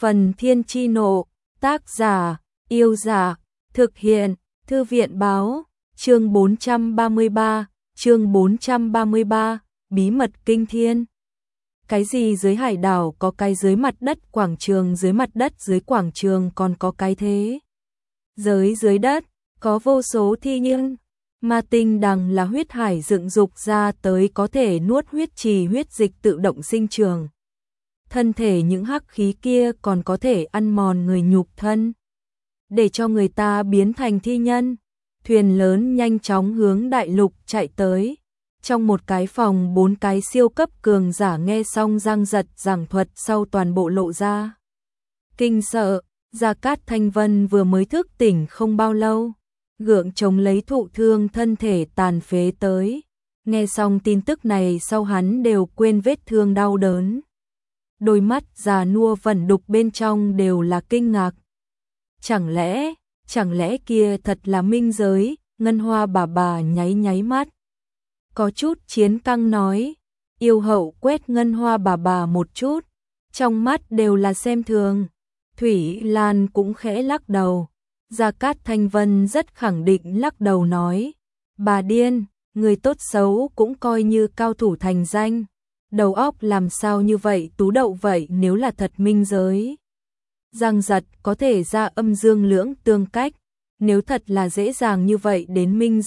Phần Thiên Chi Nộ, tác giả, Yêu Giả, thực hiện, Thư viện báo, chương 433, Bí mật kinh thiên. Cái gì dưới hải đảo có cái dưới mặt đất quảng trường, dưới mặt đất dưới quảng trường còn có cái thế giới dưới đất, có vô số thi nhân. Ma tinh đằng là huyết hải dựng dục ra tới có thể nuốt huyết trì huyết dịch tự động sinh trường. Thân thể những hắc khí kia còn có thể ăn mòn người nhục thân, để cho người ta biến thành thi nhân. Thuyền lớn nhanh chóng hướng đại lục chạy tới. Trong một cái phòng 4 cái siêu cấp cường giả nghe xong Giang Giật giảng thuật sau toàn bộ lộ ra kinh sợ. Gia Cát Thanh Vân vừa mới thức tỉnh không bao lâu, gượng chống lấy thụ thương thân thể tàn phế tới. Nghe xong tin tức này sau hắn đều quên vết thương đau đớn. Đôi mắt già nua vẩn đục bên trong đều là kinh ngạc. Chẳng lẽ kia thật là minh giới? Ngân Hoa bà nháy nháy mắt, có chút chiến căng nói. Yêu Hậu quét Ngân Hoa bà một chút, trong mắt đều là xem thường. Thủy Lan cũng khẽ lắc đầu. Gia Cát Thanh Vân rất khẳng định lắc đầu nói, bà điên, người tốt xấu cũng coi như cao thủ thành danh, đầu óc làm sao như vậy tú đậu vậy? Nếu là thật minh giới, Giang Giật có thể ra âm dương lưỡng tương cách. Nếu thật là dễ dàng như vậy đến minh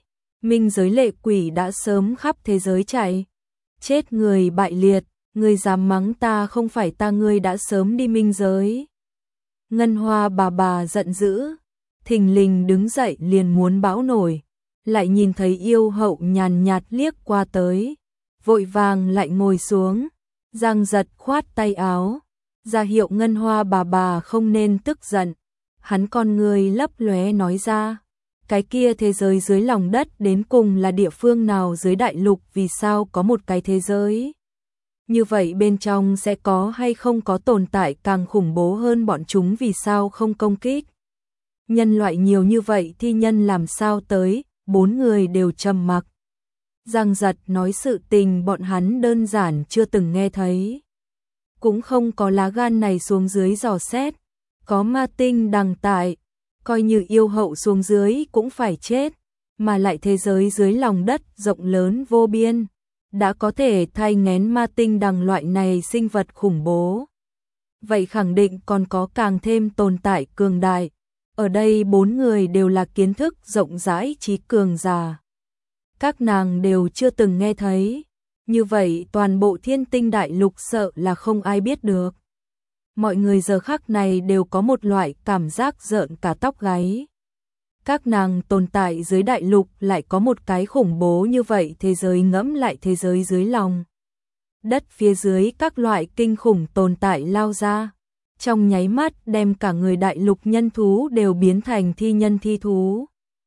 giới lệ quỷ đã sớm khắp thế giới chạy. Chết người bại liệt, ngươi dám mắng ta không phải ta, ngươi đã sớm đi minh giới. Ngân Hoa bà giận dữ, thình lình đứng dậy liền muốn bão nổi, lại nhìn thấy Yêu Hậu nhàn nhạt liếc qua tới, vội vàng lại ngồi xuống. Giang Giật khoát tay áo, ra hiệu Ngân Hoa bà không nên tức giận. Hắn con người lấp lóe nói ra, cái kia thế giới dưới lòng đất đến cùng là địa phương nào dưới đại lục? Vì sao có một cái thế giới như vậy, bên trong sẽ có hay không có tồn tại càng khủng bố hơn bọn chúng? Vì sao không công kích nhân loại nhiều như vậy? Thi nhân làm sao tới? 4 người đều trầm mặc. Giang Giật nói sự tình bọn hắn đơn giản chưa từng nghe thấy, cũng không có lá gan này xuống dưới dò xét. Có ma tinh đằng tại, coi như Yêu Hậu xuống dưới cũng phải chết, mà lại thế giới dưới lòng đất rộng lớn vô biên, đã có thể thai nghén ma tinh đằng loại này sinh vật khủng bố. Vậy khẳng định còn có càng thêm tồn tại cường đại. Ở đây 4 người đều là kiến thức rộng rãi trí cường giả, các nàng đều chưa từng nghe thấy. Như vậy toàn bộ Thiên Tinh đại lục sợ là không ai biết được. Mọi người giờ khắc này đều có một loại cảm giác rợn cả tóc gáy. Các nàng tồn tại dưới đại lục lại có một cái khủng bố như vậy thế giới, ngẫm lại thế giới dưới lòng đất phía dưới các loại kinh khủng tồn tại lao ra, trong nháy mắt đem cả người đại lục nhân thú đều biến thành thi nhân thi thú.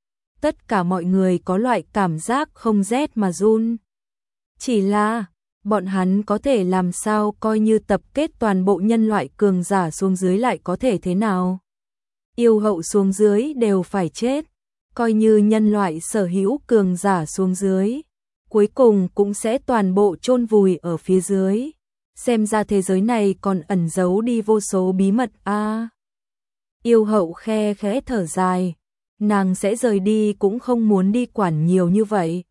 Tất cả mọi người có loại cảm giác không rét mà run. Chỉ là bọn hắn có thể làm sao? Coi như tập kết toàn bộ nhân loại cường giả xuống dưới lại có thể thế nào? Yêu Hậu xuống dưới đều phải chết, coi như nhân loại sở hữu cường giả xuống dưới, cuối cùng cũng sẽ toàn bộ chôn vùi ở phía dưới. Xem ra thế giới này còn ẩn giấu đi vô số bí mật a. Yêu Hậu khe khẽ thở dài, nàng sẽ rời đi cũng không muốn đi quản nhiều như vậy.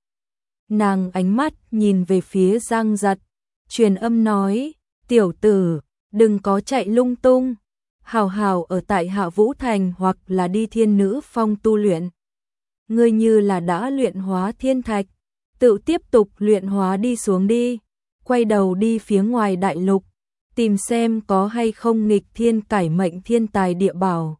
Nàng ánh mắt nhìn về phía Giang Giật, truyền âm nói, tiểu tử, đừng có chạy lung tung, hào hào ở tại Hạ Vũ Thành hoặc là đi Thiên Nữ Phong tu luyện. Ngươi như là đã luyện hóa thiên thạch, tự tiếp tục luyện hóa đi xuống đi, quay đầu đi phía ngoài đại lục, tìm xem có hay không nghịch thiên cải mệnh thiên tài địa bảo.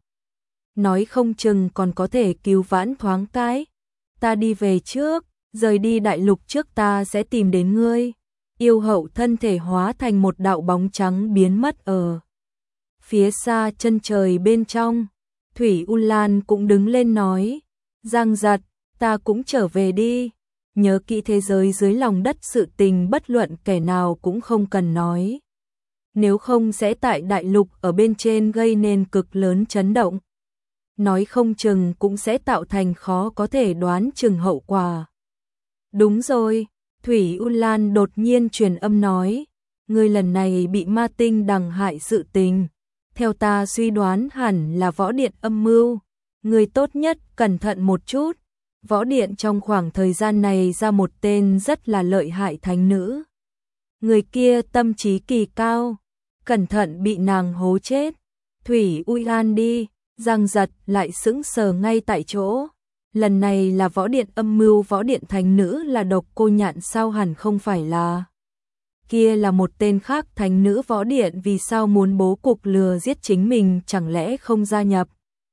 Nói không chừng còn có thể cứu vãn thoáng cái. Ta đi về trước, rời đi đại lục trước ta sẽ tìm đến ngươi. Yêu Hậu thân thể hóa thành một đạo bóng trắng biến mất ở phía xa chân trời bên trong. Thủy U Lan cũng đứng lên nói, Giang Giật, ta cũng trở về đi. Nhớ kỹ thế giới dưới lòng đất sự tình bất luận kẻ nào cũng không cần nói. Nếu không sẽ tại đại lục ở bên trên gây nên cực lớn chấn động. Nói không chừng cũng sẽ tạo thành khó có thể đoán chừng hậu quả. Đúng rồi, Thủy U Lan đột nhiên truyền âm nói, ngươi lần này bị ma tinh đằng hại sự tình, Theo ta suy đoán hẳn là võ điện âm mưu, người tốt nhất cẩn thận một chút. Võ điện trong khoảng thời gian này ra một tên rất là lợi hại thánh nữ. Người kia tâm trí kỳ cao, cẩn thận bị nàng hố chết. Thủy Uy An đi, Giang Giật lại sững sờ ngay tại chỗ. Lần này là võ điện âm mưu, võ điện thánh nữ là Độc Cô Nhạn sao, hẳn không phải là. Kia là một tên khác, thánh nữ võ điện vì sao muốn bố cục lừa giết chính mình, chẳng lẽ không gia nhập.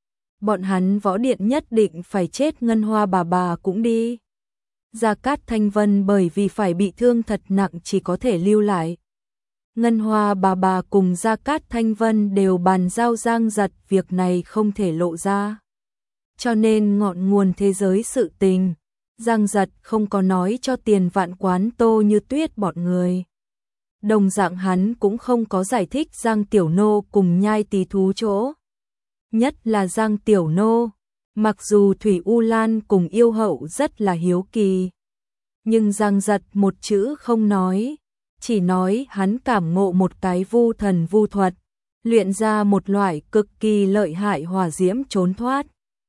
Bọn hắn võ điện nhất định phải chết, Ngân Hoa bà cũng đi. Gia Cát Thanh Vân bởi vì phải bị thương thật nặng chỉ có thể lưu lại. Ngân Hoa bà cùng Gia Cát Thanh Vân đều bàn giao Giang Giật việc này không thể lộ ra. Cho nên ngọn nguồn thế giới sự tình, Giang Giật không có nói cho Tiền Vạn Quán, Tô Như Tuyết bọn người. Đồng dạng hắn cũng không có giải thích Giang Tiểu Nô cùng Nhai Tí Thú chỗ. Nhất là Giang Tiểu Nô, mặc dù Thủy U Lan cùng Yêu Hậu rất là hiếu kỳ, nhưng Giang Giật một chữ không nói, chỉ nói hắn cảm ngộ một cái vu thần vu thuật, luyện ra một loại cực kỳ lợi hại hỏa diễm trốn thoát.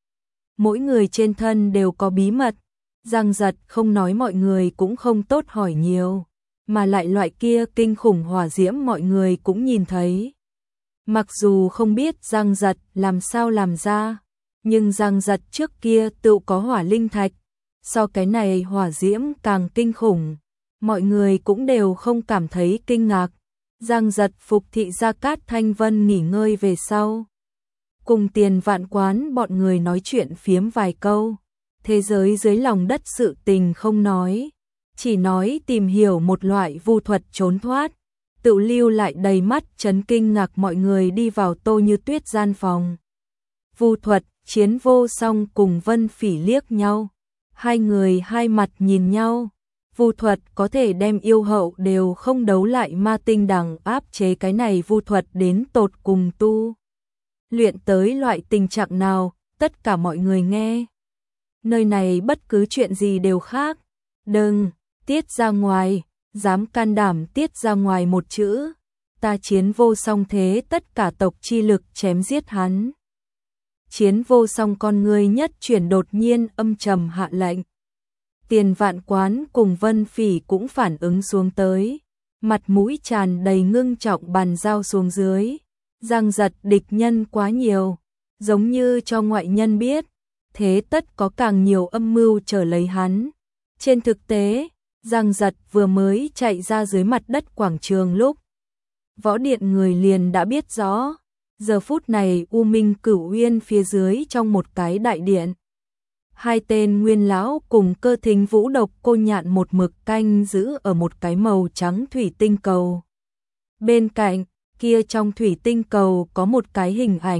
Mỗi người trên thân đều có bí mật, Giang Giật không nói mọi người cũng không tốt hỏi nhiều, mà lại loại kia kinh khủng hỏa diễm mọi người cũng nhìn thấy. Mặc dù không biết Giang Giật làm sao làm ra, nhưng Giang Giật trước kia tự có hỏa linh thạch, so cái này hỏa diễm càng kinh khủng, mọi người cũng đều không cảm thấy kinh ngạc. Giang Giật phục thị Gia Cát Thanh Vân nghỉ ngơi về sau, cùng Tiền Vạn Quán bọn người nói chuyện phiếm vài câu, thế giới dưới lòng đất sự tình không nói, chỉ nói tìm hiểu một loại vu thuật trốn thoát, tự lưu lại đầy mắt chấn kinh ngạc. Mọi người đi vào Tô Như Tuyết gian phòng. Vu thuật, Chiến Vô Song cùng Vân Phỉ liếc nhau, hai người hai mặt nhìn nhau. Vu thuật có thể đem Yêu Hậu đều không đấu lại Ma Tinh Đằng, áp chế cái này vu thuật đến tột cùng tu luyện tới loại tình trạng nào, tất cả mọi người nghe. Nơi này bất cứ chuyện gì đều khác, đừng tiết ra ngoài, dám can đảm tiết ra ngoài một chữ, ta Chiến Vô Song thế tất cả tộc chi lực chém giết hắn. Chiến Vô Song con người nhất chuyển, đột nhiên âm trầm hạ lệnh. Tiền Vạn Quán cùng Vân Phỉ cũng phản ứng xuống tới, mặt mũi tràn đầy ngưng trọng bàn giao xuống dưới. Giang Giật địch nhân quá nhiều, giống như cho ngoại nhân biết, thế tất có càng nhiều âm mưu trở lấy hắn. Trên thực tế, Giang Giật vừa mới chạy ra dưới mặt đất quảng trường lúc, võ điện người liền đã biết rõ. Giờ phút này U Minh Cửu Uyên phía dưới trong một cái đại điện, hai tên nguyên lão cùng Cơ Thính Vũ, Độc Cô Nhạn một mực canh giữ ở một cái màu trắng thủy tinh cầu. Bên cạnh kia trong thủy tinh cầu có một cái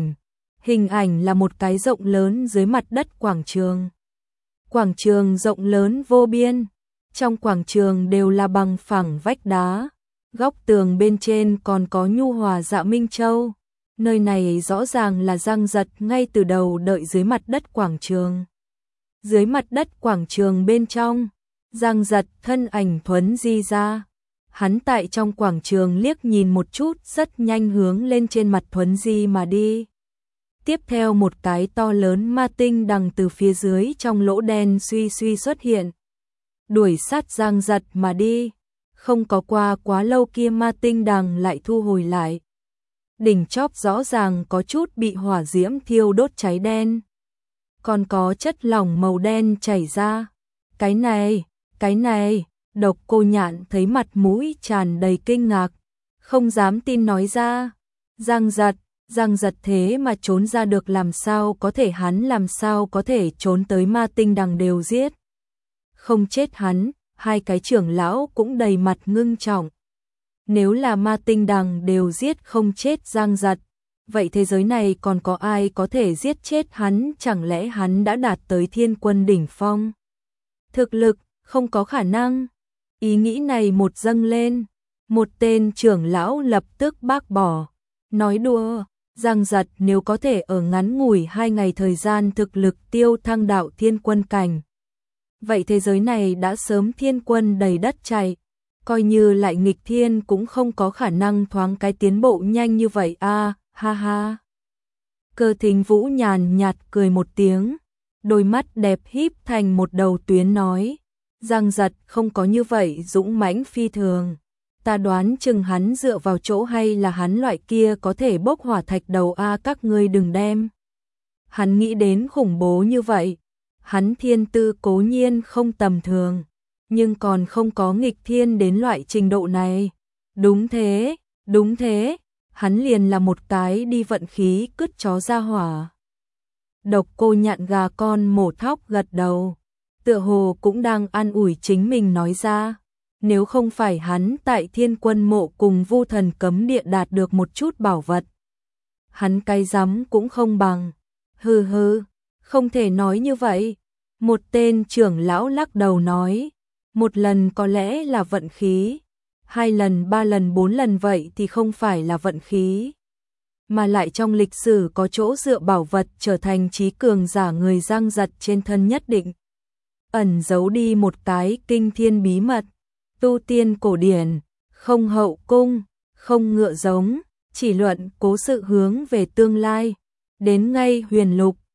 hình ảnh là một cái rộng lớn dưới mặt đất quảng trường. Quảng trường rộng lớn vô biên, trong quảng trường đều là bằng phẳng vách đá, góc tường bên trên còn có nhu hòa dạ minh châu. Nơi này rõ ràng là Giang Giật ngay từ đầu đợi dưới mặt đất quảng trường. Dưới mặt đất quảng trường bên trong, Giang Giật thân ảnh thuấn di ra. Hắn tại trong quảng trường liếc nhìn một chút, rất nhanh hướng lên trên mặt thuấn di mà đi. Tiếp theo một cái to lớn ma tinh đằng từ phía dưới trong lỗ đen suy xuất hiện, đuổi sát Giang Giật mà đi. Không có qua quá lâu kia ma tinh đằng lại thu hồi lại. Đỉnh chóp rõ ràng có chút bị hỏa diễm thiêu đốt cháy đen, còn có chất lỏng màu đen chảy ra. Cái này, Độc Cô Nhạn thấy mặt mũi tràn đầy kinh ngạc, không dám tin nói ra. Giang Giật thế mà trốn ra được, làm sao có thể, hắn làm sao có thể trốn tới ma tinh đằng đều giết không chết hắn. Hai cái trưởng lão cũng đầy mặt ngưng trọng. Nếu là ma tinh đằng đều giết không chết Giang Giật, vậy thế giới này còn có ai có thể giết chết hắn? Chẳng lẽ hắn đã đạt tới thiên quân đỉnh phong thực lực? Không có khả năng. Ý nghĩ này một dâng lên, một tên trưởng lão lập tức bác bỏ, nói đùa. Giang Giật nếu có thể ở ngắn ngủi 2 ngày thời gian thực lực tiêu thăng đạo thiên quân cảnh, vậy thế giới này đã sớm thiên quân đầy đất chạy. Coi như lại nghịch thiên cũng không có khả năng thoáng cái tiến bộ nhanh như vậy a. Ha ha. Cơ Thính Vũ nhàn nhạt cười một tiếng, đôi mắt đẹp híp thành một đầu tuyến nói, Giang Giật không có như vậy dũng mãnh phi thường. Ta đoán chừng hắn dựa vào chỗ hay là hắn loại kia có thể bốc hỏa thạch đầu a, các ngươi đừng đem hắn nghĩ đến khủng bố như vậy. Hắn thiên tư cố nhiên không tầm thường, nhưng còn không có nghịch thiên đến loại trình độ này. Đúng thế, hắn liền là một cái đi vận khí cứt chó ra hỏa. Độc Cô Nhạn gà con mổ thóc gật đầu, tựa hồ cũng đang an ủi chính mình nói ra. Nếu không phải hắn tại Thiên Quân Mộ cùng Vu Thần Cấm Địa đạt được một chút bảo vật, hắn cái rắm cũng không bằng. Hừ hừ, không thể nói như vậy. Một tên trưởng lão lắc đầu nói, một lần có lẽ là vận khí, 2 lần, 3 lần, 4 lần vậy thì không phải là vận khí. Mà lại trong lịch sử có chỗ dựa bảo vật trở thành trí cường giả người Giang Giật trên thân nhất định ẩn giấu đi một cái kinh thiên bí mật. Tu tiên cổ điển, không hậu cung, không ngựa giống, chỉ luận cố sự hướng về tương lai. Đến ngay huyền lục,